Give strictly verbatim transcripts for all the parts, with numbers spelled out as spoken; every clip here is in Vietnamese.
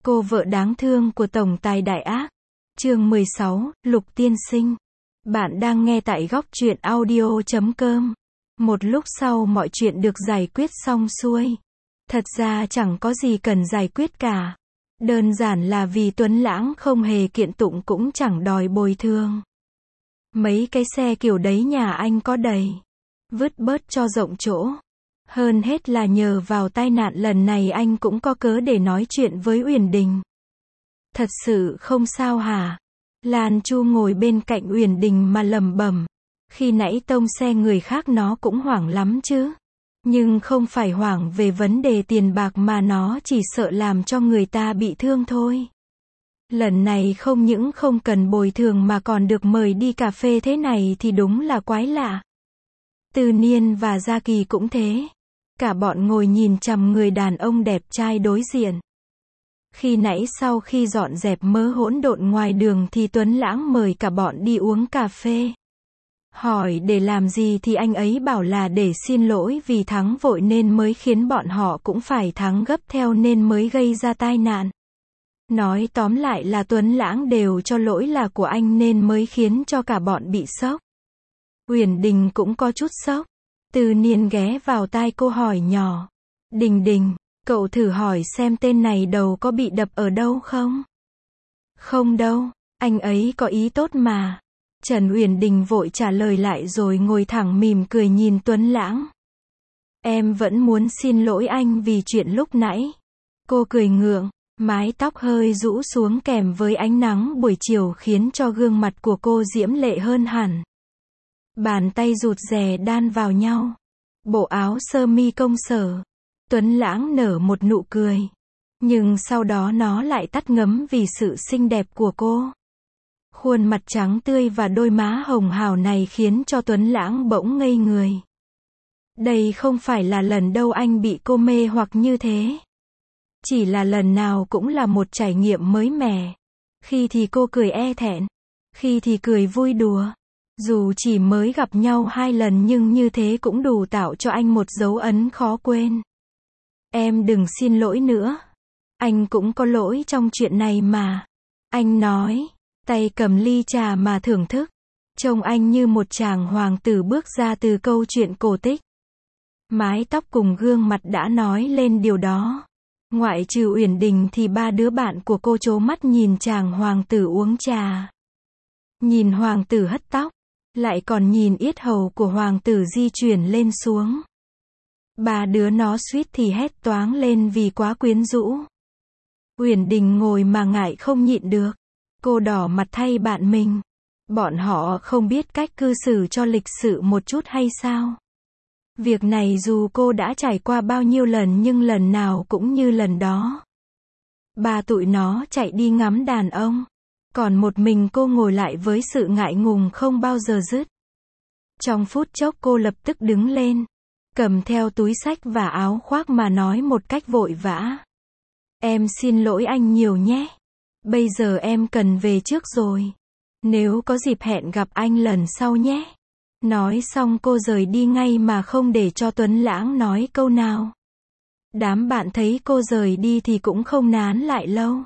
Cô vợ đáng thương của tổng tài đại ác. Chương mười sáu, Lục tiên sinh. Bạn đang nghe tại góc truyện audio chấm com. Một lúc sau mọi chuyện được giải quyết xong xuôi. Thật ra chẳng có gì cần giải quyết cả. Đơn giản là vì Tuấn Lãng không hề kiện tụng cũng chẳng đòi bồi thường. Mấy cái xe kiểu đấy nhà anh có đầy. Vứt bớt cho rộng chỗ. Hơn hết là nhờ vào tai nạn lần này anh cũng có cớ để nói chuyện với Uyển Đình. Thật sự không sao hả? Lan Chu ngồi bên cạnh Uyển Đình mà lẩm bẩm. Khi nãy tông xe người khác nó cũng hoảng lắm chứ. Nhưng không phải hoảng về vấn đề tiền bạc mà nó chỉ sợ làm cho người ta bị thương thôi. Lần này không những không cần bồi thường mà còn được mời đi cà phê thế này thì đúng là quái lạ. Từ Niên và Gia Kỳ cũng thế. Cả bọn ngồi nhìn chằm người đàn ông đẹp trai đối diện. Khi nãy sau khi dọn dẹp mớ hỗn độn ngoài đường thì Tuấn Lãng mời cả bọn đi uống cà phê. Hỏi để làm gì thì anh ấy bảo là để xin lỗi vì thắng vội nên mới khiến bọn họ cũng phải thắng gấp theo nên mới gây ra tai nạn. Nói tóm lại là Tuấn Lãng đều cho lỗi là của anh nên mới khiến cho cả bọn bị sốc. Uyển Đình cũng có chút sốc. Từ Niên ghé vào tai cô hỏi nhỏ. Đình Đình, cậu thử hỏi xem tên này đầu có bị đập ở đâu không? Không đâu, anh ấy có ý tốt mà. Trần Uyển Đình vội trả lời lại rồi ngồi thẳng mỉm cười nhìn Tuấn Lãng. Em vẫn muốn xin lỗi anh vì chuyện lúc nãy. Cô cười ngượng, mái tóc hơi rũ xuống kèm với ánh nắng buổi chiều khiến cho gương mặt của cô diễm lệ hơn hẳn. Bàn tay rụt rè đan vào nhau. Bộ áo sơ mi công sở. Tuấn Lãng nở một nụ cười. Nhưng sau đó nó lại tắt ngấm vì sự xinh đẹp của cô. Khuôn mặt trắng tươi và đôi má hồng hào này khiến cho Tuấn Lãng bỗng ngây người. Đây không phải là lần đâu anh bị cô mê hoặc như thế. Chỉ là lần nào cũng là một trải nghiệm mới mẻ. Khi thì cô cười e thẹn. Khi thì cười vui đùa. Dù chỉ mới gặp nhau hai lần nhưng như thế cũng đủ tạo cho anh một dấu ấn khó quên. Em đừng xin lỗi nữa. Anh cũng có lỗi trong chuyện này mà. Anh nói, tay cầm ly trà mà thưởng thức. Trông anh như một chàng hoàng tử bước ra từ câu chuyện cổ tích. Mái tóc cùng gương mặt đã nói lên điều đó. Ngoại trừ Uyển Đình thì ba đứa bạn của cô trố mắt nhìn chàng hoàng tử uống trà. Nhìn hoàng tử hất tóc. Lại còn nhìn yết hầu của hoàng tử di chuyển lên xuống. Ba đứa nó suýt thì hét toáng lên vì quá quyến rũ. Uyển Đình ngồi mà ngại không nhịn được. Cô đỏ mặt thay bạn mình. Bọn họ không biết cách cư xử cho lịch sự một chút hay sao? Việc này dù cô đã trải qua bao nhiêu lần nhưng lần nào cũng như lần đó. Ba tụi nó chạy đi ngắm đàn ông. Còn một mình cô ngồi lại với sự ngại ngùng không bao giờ dứt. Trong phút chốc cô lập tức đứng lên. Cầm theo túi xách và áo khoác mà nói một cách vội vã. Em xin lỗi anh nhiều nhé. Bây giờ em cần về trước rồi. Nếu có dịp hẹn gặp anh lần sau nhé. Nói xong cô rời đi ngay mà không để cho Tuấn Lãng nói câu nào. Đám bạn thấy cô rời đi thì cũng không nán lại lâu.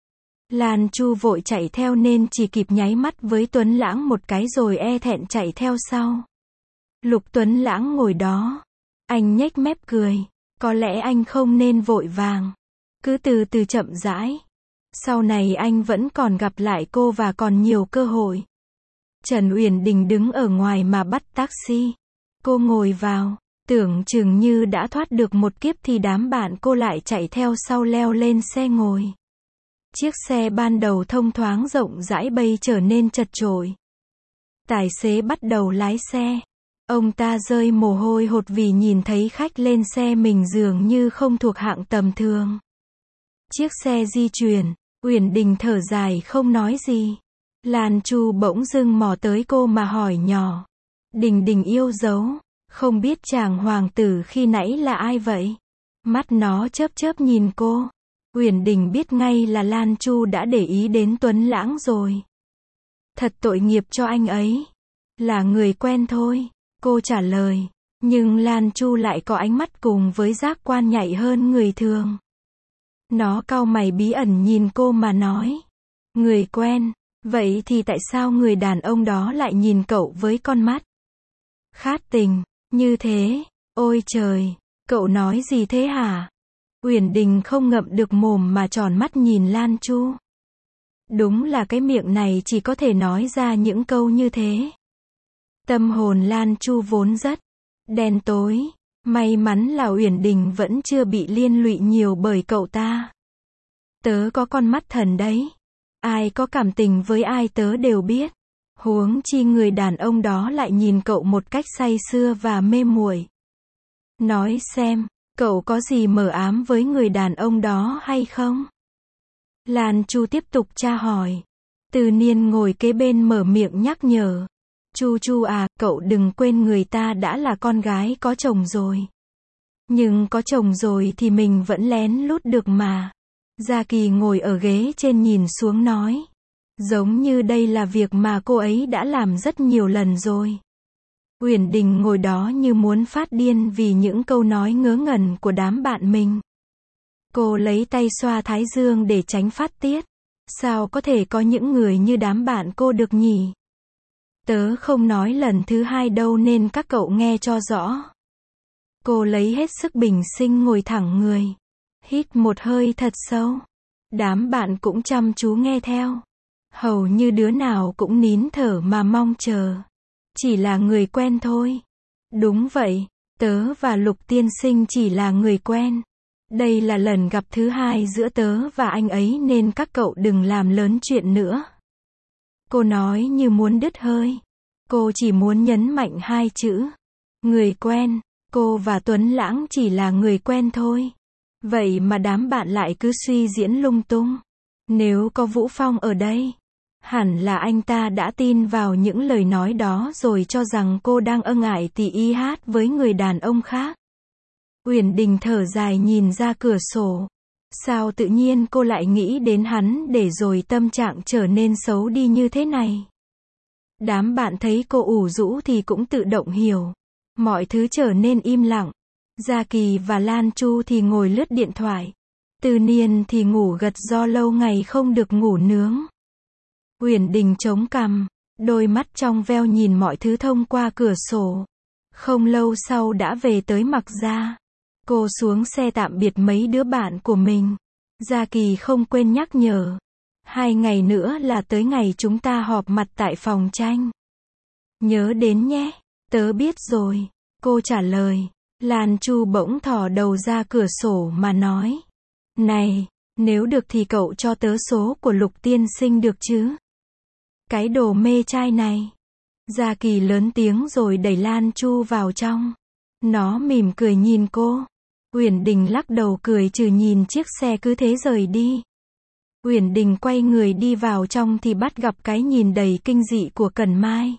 Lan Chu vội chạy theo nên chỉ kịp nháy mắt với Tuấn Lãng một cái rồi e thẹn chạy theo sau. Lục Tuấn Lãng ngồi đó. Anh nhếch mép cười. Có lẽ anh không nên vội vàng. Cứ từ từ chậm rãi. Sau này anh vẫn còn gặp lại cô và còn nhiều cơ hội. Trần Uyển Đình đứng ở ngoài mà bắt taxi. Cô ngồi vào. Tưởng chừng như đã thoát được một kiếp thì đám bạn cô lại chạy theo sau leo lên xe ngồi. Chiếc xe ban đầu thông thoáng rộng rãi bây trở nên chật chội. Tài xế bắt đầu lái xe. Ông ta rơi mồ hôi hột vì nhìn thấy khách lên xe mình dường như không thuộc hạng tầm thường. Chiếc xe di chuyển. Uyển Đình thở dài không nói gì. Lan Chu bỗng dưng mò tới cô mà hỏi nhỏ. Đình Đình yêu dấu. Không biết chàng hoàng tử khi nãy là ai vậy? Mắt nó chớp chớp nhìn cô. Uyển Đình biết ngay là Lan Chu đã để ý đến Tuấn Lãng rồi. Thật tội nghiệp cho anh ấy. Là người quen thôi. Cô trả lời. Nhưng Lan Chu lại có ánh mắt cùng với giác quan nhạy hơn người thường. Nó cau mày bí ẩn nhìn cô mà nói. Người quen, vậy thì tại sao người đàn ông đó lại nhìn cậu với con mắt khát tình, như thế? Ôi trời, cậu nói gì thế hả? Uyển Đình không ngậm được mồm mà tròn mắt nhìn Lan Chu. Đúng là cái miệng này chỉ có thể nói ra những câu như thế. Tâm hồn Lan Chu vốn rất đen tối, may mắn là Uyển Đình vẫn chưa bị liên lụy nhiều bởi cậu ta. Tớ có con mắt thần đấy. Ai có cảm tình với ai tớ đều biết. Huống chi người đàn ông đó lại nhìn cậu một cách say sưa và mê muội. Nói xem, cậu có gì mờ ám với người đàn ông đó hay không? Lan Chu tiếp tục tra hỏi. Từ Niên ngồi kế bên mở miệng nhắc nhở. Chu Chu à, cậu đừng quên người ta đã là con gái có chồng rồi. Nhưng có chồng rồi thì mình vẫn lén lút được mà. Gia Kỳ ngồi ở ghế trên nhìn xuống nói. Giống như đây là việc mà cô ấy đã làm rất nhiều lần rồi. Uyển Đình ngồi đó như muốn phát điên vì những câu nói ngớ ngẩn của đám bạn mình. Cô lấy tay xoa thái dương để tránh phát tiết. Sao có thể có những người như đám bạn cô được nhỉ? Tớ không nói lần thứ hai đâu nên các cậu nghe cho rõ. Cô lấy hết sức bình sinh ngồi thẳng người. Hít một hơi thật sâu. Đám bạn cũng chăm chú nghe theo. Hầu như đứa nào cũng nín thở mà mong chờ. Chỉ là người quen thôi. Đúng vậy, tớ và Lục tiên sinh chỉ là người quen. Đây là lần gặp thứ hai giữa tớ và anh ấy nên các cậu đừng làm lớn chuyện nữa. Cô nói như muốn đứt hơi. Cô chỉ muốn nhấn mạnh hai chữ. Người quen, cô và Tuấn Lãng chỉ là người quen thôi. Vậy mà đám bạn lại cứ suy diễn lung tung. Nếu có Vũ Phong ở đây, hẳn là anh ta đã tin vào những lời nói đó rồi cho rằng cô đang ân ái tỉ y hát với người đàn ông khác. Uyển Đình thở dài nhìn ra cửa sổ. Sao tự nhiên cô lại nghĩ đến hắn để rồi tâm trạng trở nên xấu đi như thế này? Đám bạn thấy cô ủ rũ thì cũng tự động hiểu. Mọi thứ trở nên im lặng. Gia Kỳ và Lan Chu thì ngồi lướt điện thoại. Từ Niên thì ngủ gật do lâu ngày không được ngủ nướng. Uyển Đình chống cằm, đôi mắt trong veo nhìn mọi thứ thông qua cửa sổ. Không lâu sau đã về tới Mặc Gia. Cô xuống xe tạm biệt mấy đứa bạn của mình. Gia Kỳ không quên nhắc nhở. Hai ngày nữa là tới ngày chúng ta họp mặt tại phòng tranh. Nhớ đến nhé. Tớ biết rồi. Cô trả lời. Lan Chu bỗng thò đầu ra cửa sổ mà nói. Này, nếu được thì cậu cho tớ số của Lục tiên sinh được chứ? Cái đồ mê trai này. Gia Kỳ lớn tiếng rồi đẩy Lan Chu vào trong. Nó mỉm cười nhìn cô. Uyển Đình lắc đầu cười trừ nhìn chiếc xe cứ thế rời đi. Uyển Đình quay người đi vào trong thì bắt gặp cái nhìn đầy kinh dị của Cẩn Mai.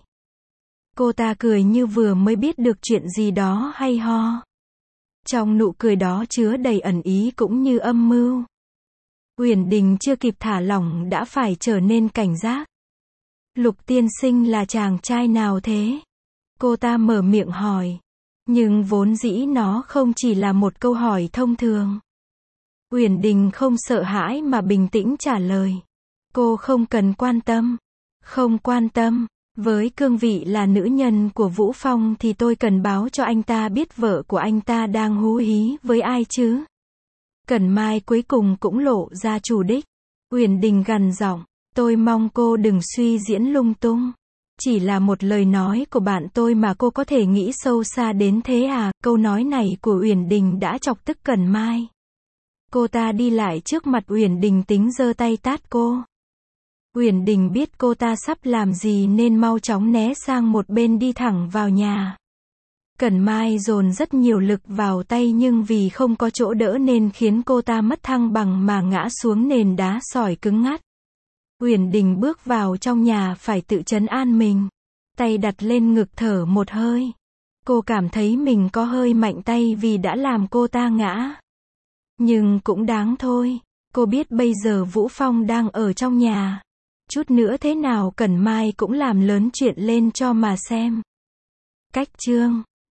Cô ta cười như vừa mới biết được chuyện gì đó hay ho. Trong nụ cười đó chứa đầy ẩn ý cũng như âm mưu. Uyển Đình chưa kịp thả lỏng đã phải trở nên cảnh giác. Lục tiên sinh là chàng trai nào thế? Cô ta mở miệng hỏi. Nhưng vốn dĩ nó không chỉ là một câu hỏi thông thường. Uyển Đình không sợ hãi mà bình tĩnh trả lời. Cô không cần quan tâm. Không quan tâm. Với cương vị là nữ nhân của Vũ Phong thì tôi cần báo cho anh ta biết vợ của anh ta đang hú hí với ai chứ. Cẩn Mai cuối cùng cũng lộ ra chủ đích. Uyển Đình gằn giọng. Tôi mong cô đừng suy diễn lung tung. Chỉ là một lời nói của bạn tôi mà cô có thể nghĩ sâu xa đến thế à? Câu nói này của Uyển Đình đã chọc tức Cẩn Mai. Cô ta đi lại trước mặt Uyển Đình tính giơ tay tát cô. Uyển Đình biết cô ta sắp làm gì nên mau chóng né sang một bên đi thẳng vào nhà. Cẩn Mai dồn rất nhiều lực vào tay nhưng vì không có chỗ đỡ nên khiến cô ta mất thăng bằng mà ngã xuống nền đá sỏi cứng ngắt. Uyển Đình bước vào trong nhà phải tự trấn an mình. Tay đặt lên ngực thở một hơi. Cô cảm thấy mình có hơi mạnh tay vì đã làm cô ta ngã. Nhưng cũng đáng thôi. Cô biết bây giờ Vũ Phong đang ở trong nhà. Chút nữa thế nào Cẩn Mai cũng làm lớn chuyện lên cho mà xem. Cách chương